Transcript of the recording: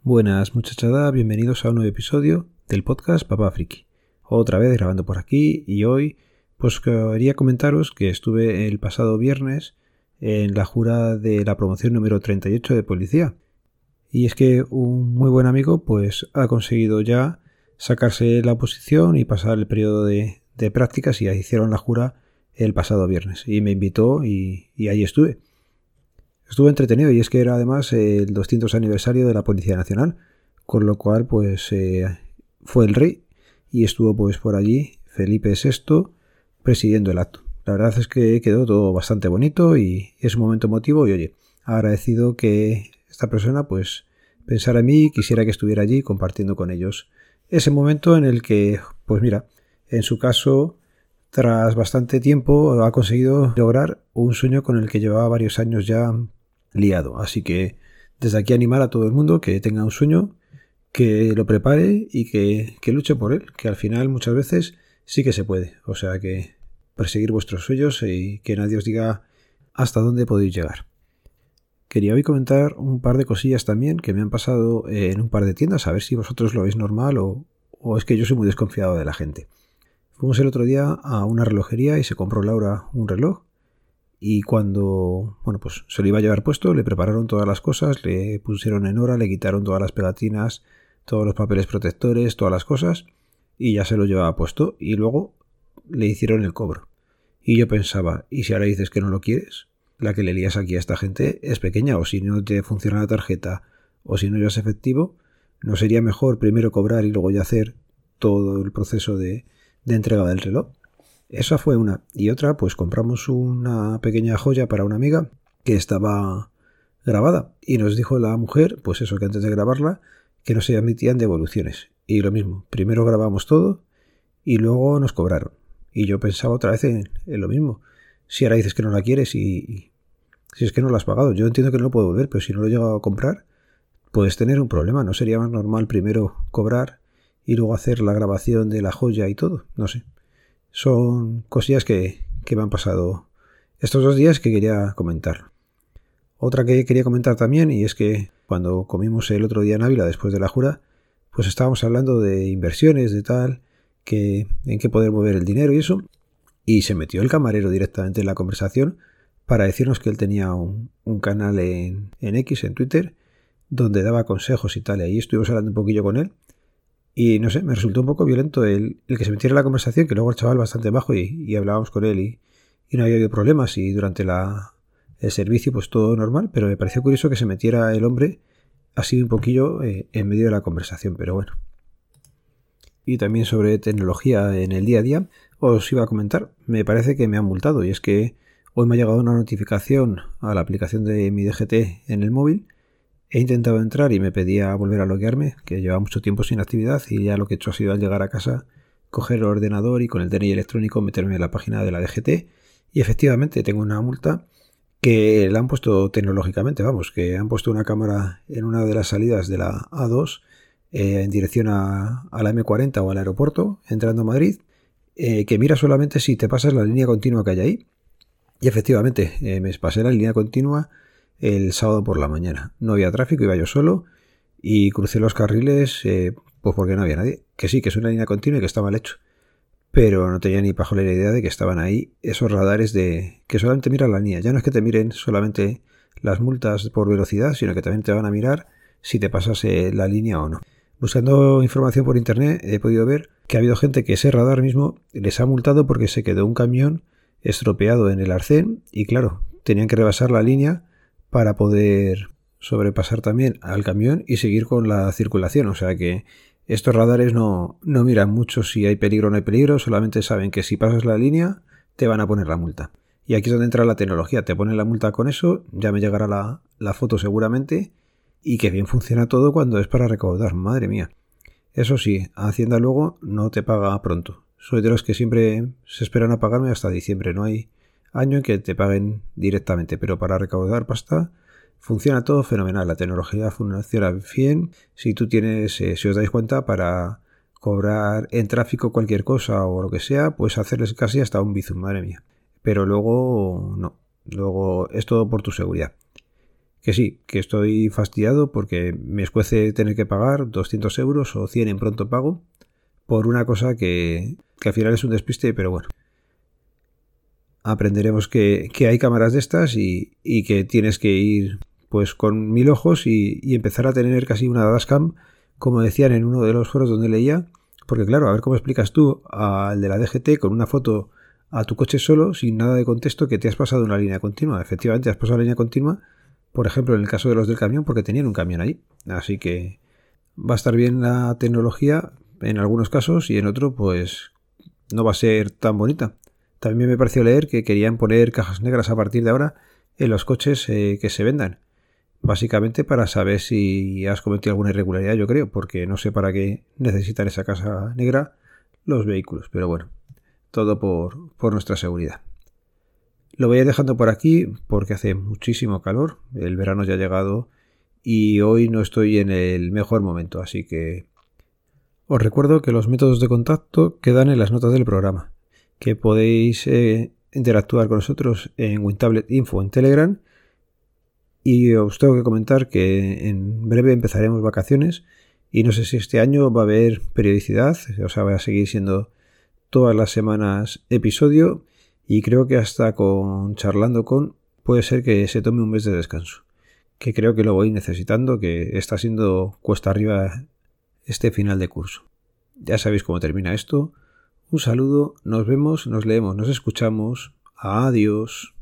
Buenas muchachada, bienvenidos a un nuevo episodio del podcast Papá Friki. Otra vez grabando por aquí y hoy pues quería comentaros que estuve el pasado viernes en la jura de la promoción número 38 de policía. Y es que un muy buen amigo pues ha conseguido ya sacarse la oposición y pasar el periodo de prácticas y hicieron la jura el pasado viernes. Y me invitó y ahí estuve. Estuvo entretenido y es que era además el 200 aniversario de la Policía Nacional, con lo cual pues fue el rey y estuvo pues por allí Felipe VI presidiendo el acto. La verdad es que quedó todo bastante bonito y es un momento emotivo y oye, agradecido que esta persona pues pensara en mí y quisiera que estuviera allí compartiendo con ellos ese momento en el que pues mira, en su caso tras bastante tiempo ha conseguido lograr un sueño con el que llevaba varios años ya liado. Así que desde aquí animar a todo el mundo que tenga un sueño, que lo prepare y que luche por él, que al final muchas veces sí que se puede. O sea que perseguir vuestros sueños y que nadie os diga hasta dónde podéis llegar. Quería hoy comentar un par de cosillas también que me han pasado en un par de tiendas, a ver si vosotros lo veis normal o es que yo soy muy desconfiado de la gente. Fuimos el otro día a una relojería y se compró Laura un reloj. Y cuando, pues se lo iba a llevar puesto, le prepararon todas las cosas, le pusieron en hora, le quitaron todas las pegatinas, todos los papeles protectores, todas las cosas, y ya se lo llevaba puesto. Y luego le hicieron el cobro. Y yo pensaba, ¿y si ahora dices que no lo quieres? La que le lías aquí a esta gente es pequeña, o si no te funciona la tarjeta, o si no llevas efectivo, ¿no sería mejor primero cobrar y luego ya hacer todo el proceso de entrega del reloj? Esa fue una. Y otra, pues compramos una pequeña joya para una amiga que estaba grabada. Y nos dijo la mujer, pues eso, que antes de grabarla, que no se admitían devoluciones. Y lo mismo, primero grabamos todo y luego nos cobraron. Y yo pensaba otra vez en lo mismo. Si ahora dices que no la quieres y si es que no la has pagado, yo entiendo que no lo puedo devolver, pero si no lo he llegado a comprar, puedes tener un problema. ¿No sería más normal primero cobrar y luego hacer la grabación de la joya y todo? No sé. Son cosillas que me han pasado estos 2 días que quería comentar. Otra que quería comentar también, y es que cuando comimos el otro día en Ávila después de la jura, pues estábamos hablando de inversiones, de tal, en qué poder mover el dinero y eso, y se metió el camarero directamente en la conversación para decirnos que él tenía un canal en X, en Twitter, donde daba consejos y tal, y ahí estuvimos hablando un poquillo con él. Y no sé, me resultó un poco violento el que se metiera en la conversación, que luego el chaval bastante bajo y hablábamos con él y no había habido problemas y durante el servicio pues todo normal, pero me pareció curioso que se metiera el hombre así un poquillo en medio de la conversación, pero bueno. Y también sobre tecnología en el día a día os iba a comentar, me parece que me han multado y es que hoy me ha llegado una notificación a la aplicación de mi DGT en el móvil. He intentado entrar y me pedía volver a loguearme, que llevaba mucho tiempo sin actividad y ya lo que he hecho ha sido al llegar a casa coger el ordenador y con el DNI electrónico meterme en la página de la DGT y efectivamente tengo una multa que la han puesto tecnológicamente, que han puesto una cámara en una de las salidas de la A2 en dirección a la M40 o al aeropuerto entrando a Madrid, que mira solamente si te pasas la línea continua que hay ahí. Y efectivamente me pasé la línea continua el sábado por la mañana. No había tráfico, iba yo solo y crucé los carriles pues porque no había nadie. Que sí, que es una línea continua y que está mal hecho. Pero no tenía ni pajolera idea de que estaban ahí esos radares que solamente miran la línea. Ya no es que te miren solamente las multas por velocidad, sino que también te van a mirar si te pasas la línea o no. Buscando información por internet he podido ver que ha habido gente que ese radar mismo les ha multado porque se quedó un camión estropeado en el arcén y claro, tenían que rebasar la línea para poder sobrepasar también al camión y seguir con la circulación. O sea que estos radares no miran mucho si hay peligro o no hay peligro, solamente saben que si pasas la línea te van a poner la multa. Y aquí es donde entra la tecnología, te ponen la multa con eso, ya me llegará la foto seguramente y que bien funciona todo cuando es para recaudar, madre mía. Eso sí, Hacienda luego no te paga pronto. Soy de los que siempre se esperan a pagarme hasta diciembre, no hay año en que te paguen directamente, pero para recaudar pasta funciona todo fenomenal, la tecnología funciona bien. Si tú tienes, si os dais cuenta, para cobrar en tráfico cualquier cosa o lo que sea, puedes hacerles casi hasta un bizum, madre mía. Pero luego no, luego es todo por tu seguridad. Que sí, que estoy fastidiado porque me escuece tener que pagar 200 euros o 100 en pronto pago por una cosa que al final es un despiste, pero bueno. Aprenderemos que hay cámaras de estas y que tienes que ir pues con 1000 ojos y empezar a tener casi una dashcam, como decían en uno de los foros donde leía, porque claro, a ver cómo explicas tú al de la DGT con una foto a tu coche solo, sin nada de contexto, que te has pasado una línea continua. Efectivamente, has pasado una línea continua, por ejemplo, en el caso de los del camión, porque tenían un camión ahí. Así que va a estar bien la tecnología en algunos casos y en otro pues no va a ser tan bonita. También me pareció leer que querían poner cajas negras a partir de ahora en los coches que se vendan. Básicamente para saber si has cometido alguna irregularidad, yo creo, porque no sé para qué necesitan esa caja negra los vehículos. Pero bueno, todo por nuestra seguridad. Lo voy a ir dejando por aquí porque hace muchísimo calor. El verano ya ha llegado y hoy no estoy en el mejor momento, así que os recuerdo que los métodos de contacto quedan en las notas del programa, que podéis interactuar con nosotros en WinTablet Info en Telegram, y os tengo que comentar que en breve empezaremos vacaciones y no sé si este año va a haber periodicidad, o sea, va a seguir siendo todas las semanas episodio, y creo que hasta con charlando con puede ser que se tome un mes de descanso, que creo que lo voy necesitando, que está siendo cuesta arriba este final de curso. Ya sabéis cómo termina esto. Un saludo, nos vemos, nos leemos, nos escuchamos. Adiós.